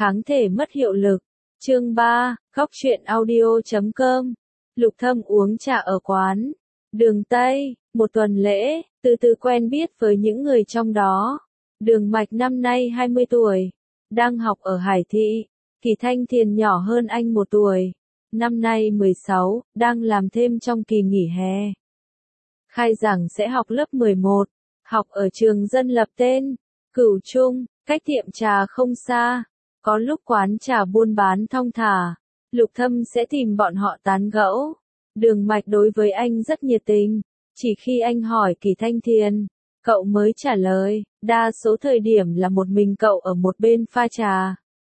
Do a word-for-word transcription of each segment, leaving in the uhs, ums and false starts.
kháng thể mất hiệu lực. Chương ba, Góc truyện audio chấm com. Lục Thâm uống trà ở quán Đường Tây, một tuần lễ, từ từ quen biết với những người trong đó. Đường Mạch năm nay hai mươi tuổi, đang học ở Hải Thị. Kỳ Thanh Thiền nhỏ hơn anh một tuổi, năm nay mười sáu, đang làm thêm trong kỳ nghỉ hè. Khai giảng sẽ học lớp mười một, học ở trường dân lập tên Cửu Trung, cách tiệm trà không xa. Có lúc quán trà buôn bán thong thả, Lục Thâm sẽ tìm bọn họ tán gẫu. Đường Mạch đối với anh rất nhiệt tình, chỉ khi anh hỏi Kỳ Thanh Thiền, cậu mới trả lời, đa số thời điểm là một mình cậu ở một bên pha trà.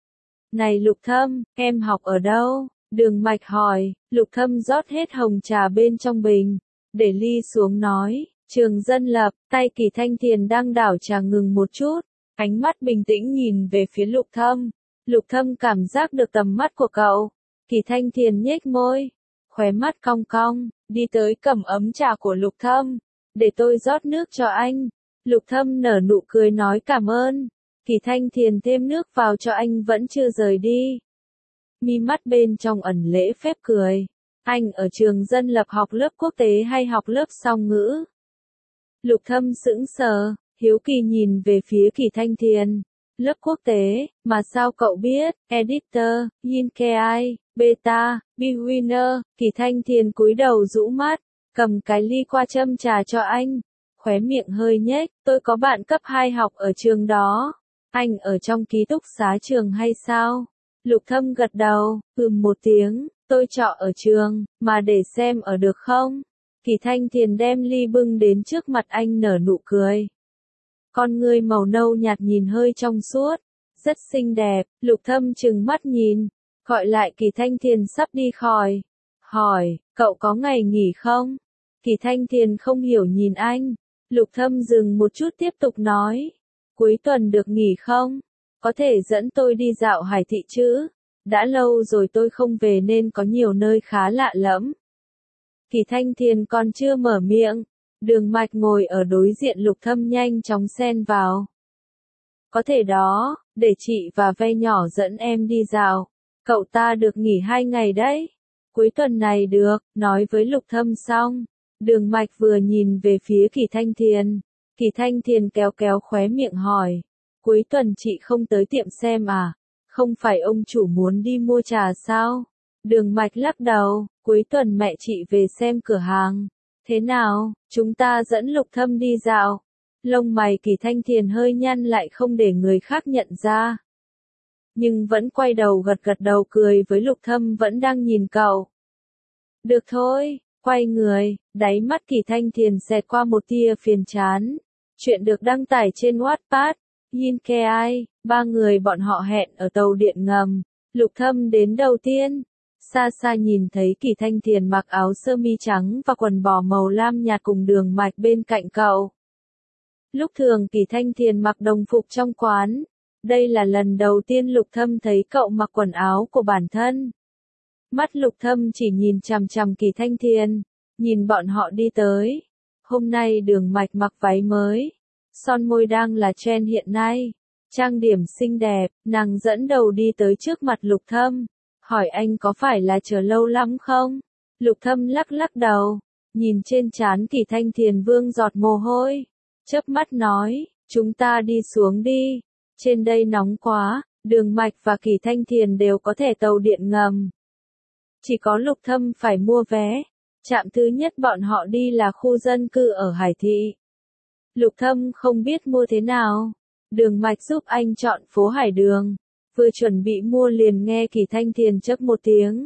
Này Lục Thâm, em học ở đâu? Đường Mạch hỏi. Lục Thâm rót hết hồng trà bên trong bình, để ly xuống nói, trường dân lập. Tay Kỳ Thanh Thiền đang đảo trà ngừng một chút, ánh mắt bình tĩnh nhìn về phía Lục Thâm. Lục Thâm cảm giác được tầm mắt của cậu. Kỳ Thanh Thiền nhếch môi, khóe mắt cong cong, đi tới cầm ấm trà của Lục Thâm, để tôi rót nước cho anh. Lục Thâm nở nụ cười nói cảm ơn. Kỳ Thanh Thiền thêm nước vào cho anh vẫn chưa rời đi. Mi mắt bên trong ẩn lễ phép cười. Anh ở trường dân lập học lớp quốc tế hay học lớp song ngữ? Lục Thâm sững sờ, hiếu kỳ nhìn về phía Kỳ Thanh Thiền. Lớp quốc tế, mà sao cậu biết? Editor, Yinkei, Beta, Bewinner. Kỳ Thanh Thiền cúi đầu rũ mắt, cầm cái ly qua châm trà cho anh. Khóe miệng hơi nhếch, tôi có bạn cấp hai học ở trường đó. Anh ở trong ký túc xá trường hay sao? Lục Thâm gật đầu, ừm một tiếng, tôi trọ ở trường, mà để xem ở được không? Kỳ Thanh Thiền đem ly bưng đến trước mặt anh nở nụ cười. Con ngươi màu nâu nhạt nhìn hơi trong suốt, rất xinh đẹp. Lục Thâm trừng mắt nhìn, gọi lại Kỳ Thanh Thiền sắp đi khỏi. Hỏi, cậu có ngày nghỉ không? Kỳ Thanh Thiền không hiểu nhìn anh. Lục Thâm dừng một chút tiếp tục nói, cuối tuần được nghỉ không? Có thể dẫn tôi đi dạo Hải Thị chứ? Đã lâu rồi tôi không về nên có nhiều nơi khá lạ lẫm. Kỳ Thanh Thiền còn chưa mở miệng, Đường Mạch ngồi ở đối diện Lục Thâm nhanh chóng xen vào. Có thể đó, để chị và ve nhỏ dẫn em đi dạo. Cậu ta được nghỉ hai ngày đấy. Cuối tuần này được, nói với Lục Thâm xong. Đường Mạch vừa nhìn về phía Kỳ Thanh Thiền. Kỳ Thanh Thiền kéo kéo khóe miệng hỏi. Cuối tuần chị không tới tiệm xem à? Không phải ông chủ muốn đi mua trà sao? Đường Mạch lắc đầu, cuối tuần mẹ chị về xem cửa hàng. Thế nào, chúng ta dẫn Lục Thâm đi dạo. Lông mày Kỳ Thanh Thiền hơi nhăn lại không để người khác nhận ra. Nhưng vẫn quay đầu gật gật đầu cười với Lục Thâm vẫn đang nhìn cậu. Được thôi, quay người, đáy mắt Kỳ Thanh Thiền xẹt qua một tia phiền chán. Chuyện được đăng tải trên Wattpad. Yinkei, ba người bọn họ hẹn ở tàu điện ngầm. Lục Thâm đến đầu tiên. Xa xa nhìn thấy Kỳ Thanh Thiền mặc áo sơ mi trắng và quần bò màu lam nhạt cùng Đường Mạch bên cạnh cậu. Lúc thường Kỳ Thanh Thiền mặc đồng phục trong quán. Đây là lần đầu tiên Lục Thâm thấy cậu mặc quần áo của bản thân. Mắt Lục Thâm chỉ nhìn chằm chằm Kỳ Thanh Thiền, nhìn bọn họ đi tới. Hôm nay Đường Mạch mặc váy mới. Son môi đang là trend hiện nay. Trang điểm xinh đẹp, nàng dẫn đầu đi tới trước mặt Lục Thâm. Hỏi anh có phải là chờ lâu lắm không? Lục Thâm lắc lắc đầu, nhìn trên trán Kỳ Thanh Thiền vương giọt mồ hôi. Chớp mắt nói, chúng ta đi xuống đi. Trên đây nóng quá, Đường Mạch và Kỳ Thanh Thiền đều có thể tàu điện ngầm. Chỉ có Lục Thâm phải mua vé. Trạm thứ nhất bọn họ đi là khu dân cư ở Hải Thị. Lục Thâm không biết mua thế nào. Đường Mạch giúp anh chọn phố Hải Đường. Vừa chuẩn bị mua liền nghe Kỳ Thanh Thiền chớp một tiếng.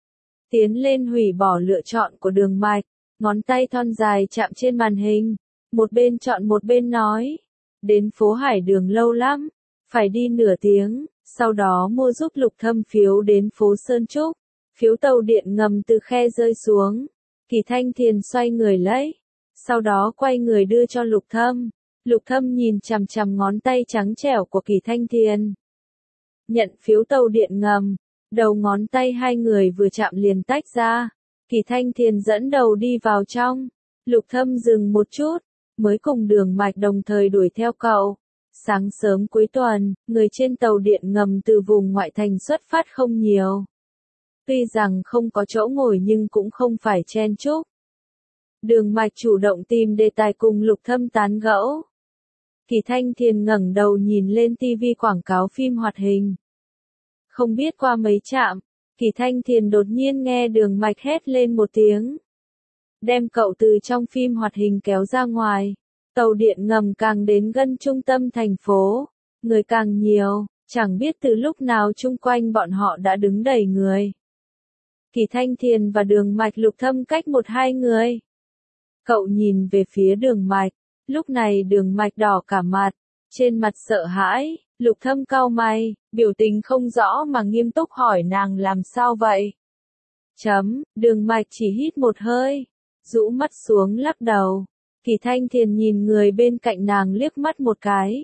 Tiến lên hủy bỏ lựa chọn của Đường Mạch. Ngón tay thon dài chạm trên màn hình. Một bên chọn một bên nói. Đến phố Hải Đường lâu lắm. Phải đi nửa tiếng. Sau đó mua giúp Lục Thâm phiếu đến phố Sơn Trúc. Phiếu tàu điện ngầm từ khe rơi xuống. Kỳ Thanh Thiền xoay người lấy. Sau đó quay người đưa cho Lục Thâm. Lục Thâm nhìn chằm chằm ngón tay trắng trẻo của Kỳ Thanh Thiền. Nhận phiếu tàu điện ngầm. Đầu ngón tay hai người vừa chạm liền tách ra. Kỳ Thanh Thiền dẫn đầu đi vào trong. Lục Thâm dừng một chút. Mới cùng Đường Mạch đồng thời đuổi theo cậu. Sáng sớm cuối tuần, người trên tàu điện ngầm từ vùng ngoại thành xuất phát không nhiều. Tuy rằng không có chỗ ngồi nhưng cũng không phải chen chúc. Đường Mạch chủ động tìm đề tài cùng Lục Thâm tán gẫu. Kỳ Thanh Thiền ngẩng đầu nhìn lên tivi quảng cáo phim hoạt hình. Không biết qua mấy trạm, Kỳ Thanh Thiền đột nhiên nghe Đường Mạch hét lên một tiếng. Đem cậu từ trong phim hoạt hình kéo ra ngoài. Tàu điện ngầm càng đến gần trung tâm thành phố, người càng nhiều, chẳng biết từ lúc nào chung quanh bọn họ đã đứng đầy người. Kỳ Thanh Thiền và Đường Mạch Lục Thâm cách một hai người. Cậu nhìn về phía Đường Mạch, lúc này Đường Mạch đỏ cả mặt, trên mặt sợ hãi, Lục Thâm cau mày, biểu tình không rõ mà nghiêm túc hỏi nàng làm sao vậy. Chấm, Đường Mạch chỉ hít một hơi, rũ mắt xuống lắc đầu. Kỳ Thanh Thiền nhìn người bên cạnh nàng liếc mắt một cái.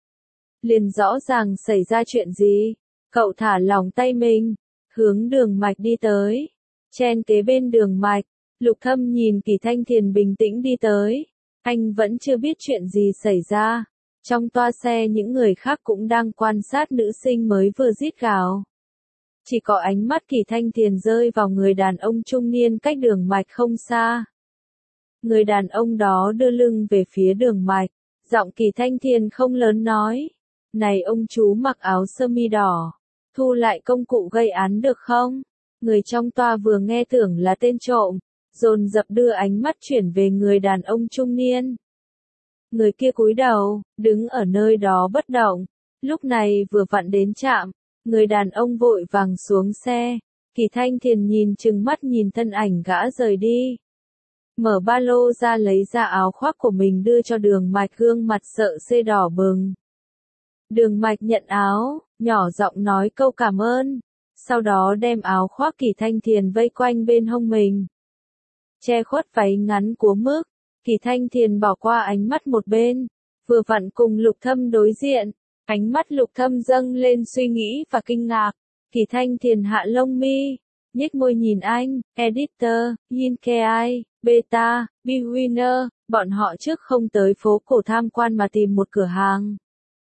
Liền rõ ràng xảy ra chuyện gì, cậu thả lỏng tay mình, hướng Đường Mạch đi tới. Chen kế bên Đường Mạch, Lục Thâm nhìn Kỳ Thanh Thiền bình tĩnh đi tới. Anh vẫn chưa biết chuyện gì xảy ra. Trong toa xe những người khác cũng đang quan sát nữ sinh mới vừa rít gào. Chỉ có ánh mắt Kỳ Thanh Thiền rơi vào người đàn ông trung niên cách Đường Mạch không xa. Người đàn ông đó đưa lưng về phía Đường Mạch, giọng Kỳ Thanh Thiền không lớn nói. Này ông chú mặc áo sơ mi đỏ, thu lại công cụ gây án được không? Người trong toa vừa nghe tưởng là tên trộm, dồn dập đưa ánh mắt chuyển về người đàn ông trung niên. Người kia cúi đầu, đứng ở nơi đó bất động, lúc này vừa vặn đến trạm, người đàn ông vội vàng xuống xe, Kỳ Thanh Thiền nhìn chừng mắt nhìn thân ảnh gã rời đi. Mở ba lô ra lấy ra áo khoác của mình đưa cho Đường Mạch, gương mặt sợ xê đỏ bừng. Đường Mạch nhận áo, nhỏ giọng nói câu cảm ơn, sau đó đem áo khoác Kỳ Thanh Thiền vây quanh bên hông mình. Che khuất váy ngắn của mức, Kỳ Thanh Thiền bỏ qua ánh mắt một bên, vừa vặn cùng Lục Thâm đối diện, ánh mắt Lục Thâm dâng lên suy nghĩ và kinh ngạc. Kỳ Thanh Thiền hạ lông mi, nhếch môi nhìn anh, editor, Yin Kei, Beta, Bwinner, bọn họ trước không tới phố cổ tham quan mà tìm một cửa hàng.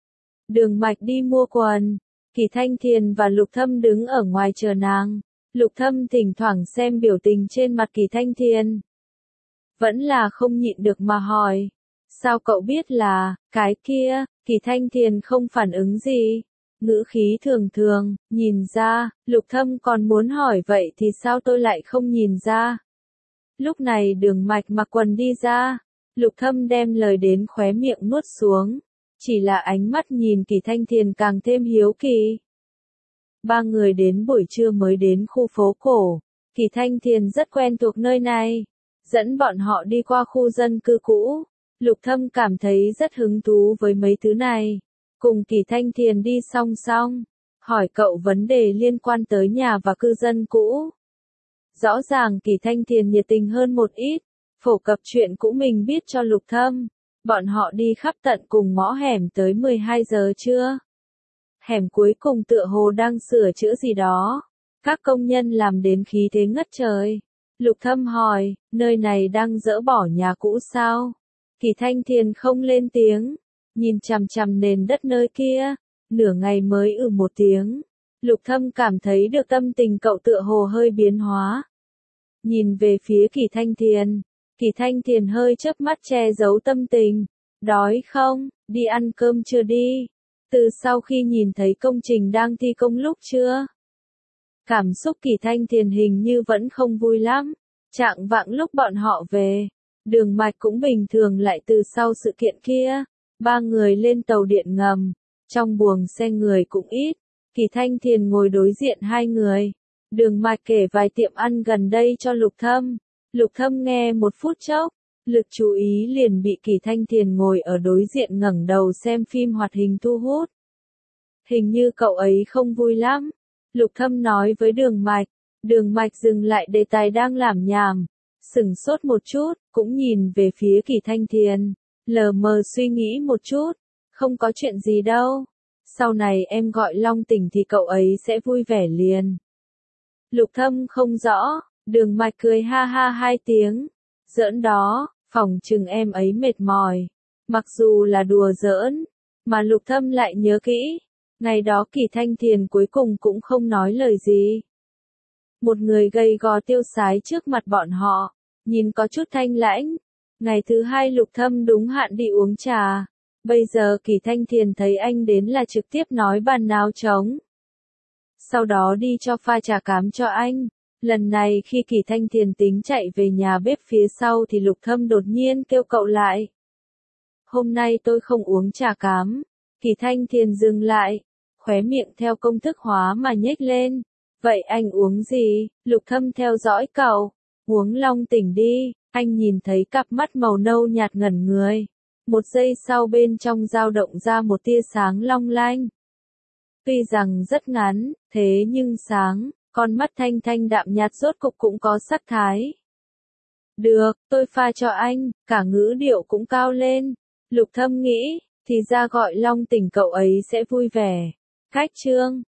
Đường Mạch đi mua quần, Kỳ Thanh Thiền và Lục Thâm đứng ở ngoài chờ nàng. Lục Thâm thỉnh thoảng xem biểu tình trên mặt Kỳ Thanh Thiền. Vẫn là không nhịn được mà hỏi. Sao cậu biết là, cái kia, Kỳ Thanh Thiền không phản ứng gì. Ngữ khí thường thường, nhìn ra, Lục Thâm còn muốn hỏi vậy thì sao tôi lại không nhìn ra. Lúc này Đường Mạch mặc quần đi ra, Lục Thâm đem lời đến khóe miệng nuốt xuống. Chỉ là ánh mắt nhìn Kỳ Thanh Thiền càng thêm hiếu kỳ. Ba người đến buổi trưa mới đến khu phố cổ. Kỳ Thanh Thiền rất quen thuộc nơi này. Dẫn bọn họ đi qua khu dân cư cũ. Lục Thâm cảm thấy rất hứng thú với mấy thứ này. Cùng Kỳ Thanh Thiền đi song song. Hỏi cậu vấn đề liên quan tới nhà và cư dân cũ. Rõ ràng Kỳ Thanh Thiền nhiệt tình hơn một ít. Phổ cập chuyện cũ mình biết cho Lục Thâm. Bọn họ đi khắp tận cùng ngõ hẻm tới mười hai giờ trưa. Hẻm cuối cùng tựa hồ đang sửa chữa gì đó. Các công nhân làm đến khí thế ngất trời. Lục Thâm hỏi, nơi này đang dỡ bỏ nhà cũ sao? Kỳ Thanh Thiền không lên tiếng, nhìn chằm chằm nền đất nơi kia, nửa ngày mới ừ một tiếng. Lục Thâm cảm thấy được tâm tình cậu tựa hồ hơi biến hóa. Nhìn về phía Kỳ Thanh Thiền, Kỳ Thanh Thiền hơi chớp mắt che giấu tâm tình. Đói không, đi ăn cơm chưa đi? Từ sau khi nhìn thấy công trình đang thi công lúc chưa? Cảm xúc Kỳ Thanh Thiền hình như vẫn không vui lắm. Trạng vạng lúc bọn họ về, Đường Mạch cũng bình thường lại từ sau sự kiện kia. Ba người lên tàu điện ngầm, trong buồng xe người cũng ít. Kỳ Thanh Thiền ngồi đối diện hai người. Đường Mạch kể vài tiệm ăn gần đây cho Lục Thâm. Lục Thâm nghe một phút chốc, lực chú ý liền bị Kỳ Thanh Thiền ngồi ở đối diện ngẩng đầu xem phim hoạt hình thu hút. Hình như cậu ấy không vui lắm. Lục Thâm nói với Đường Mạch. Đường Mạch dừng lại đề tài đang làm nhảm, sửng sốt một chút, cũng nhìn về phía Kỳ Thanh Thiền, lờ mờ suy nghĩ một chút, không có chuyện gì đâu. Sau này em gọi Long tỉnh thì cậu ấy sẽ vui vẻ liền. Lục Thâm không rõ, Đường Mạch cười ha ha hai tiếng, giỡn đó, phòng chừng em ấy mệt mỏi. Mặc dù là đùa giỡn, Mà Lục Thâm lại nhớ kỹ, ngày đó Kỳ Thanh Thiền cuối cùng cũng không nói lời gì. Một người gầy gò tiêu sái trước mặt bọn họ, nhìn có chút thanh lãnh. Ngày thứ hai Lục Thâm đúng hạn đi uống trà. Bây giờ Kỳ Thanh Thiền thấy anh đến là trực tiếp nói bàn nào trống. Sau đó đi cho pha trà cám cho anh. Lần này khi Kỳ Thanh Thiền tính chạy về nhà bếp phía sau thì Lục Thâm đột nhiên kêu cậu lại. Hôm nay tôi không uống trà cám. Kỳ Thanh Thiền dừng lại, khóe miệng theo công thức hóa mà nhếch lên. Vậy anh uống gì? Lục Thâm theo dõi cậu. Uống Long Tỉnh đi. Anh nhìn thấy cặp mắt màu nâu nhạt ngẩn người. Một giây sau bên trong dao động ra một tia sáng long lanh. Tuy rằng rất ngắn, thế nhưng sáng, con mắt thanh thanh đạm nhạt rốt cục cũng có sắc thái. Được, tôi pha cho anh, cả ngữ điệu cũng cao lên. Lục Thâm nghĩ, thì ra gọi Long Tỉnh cậu ấy sẽ vui vẻ. Khách trương.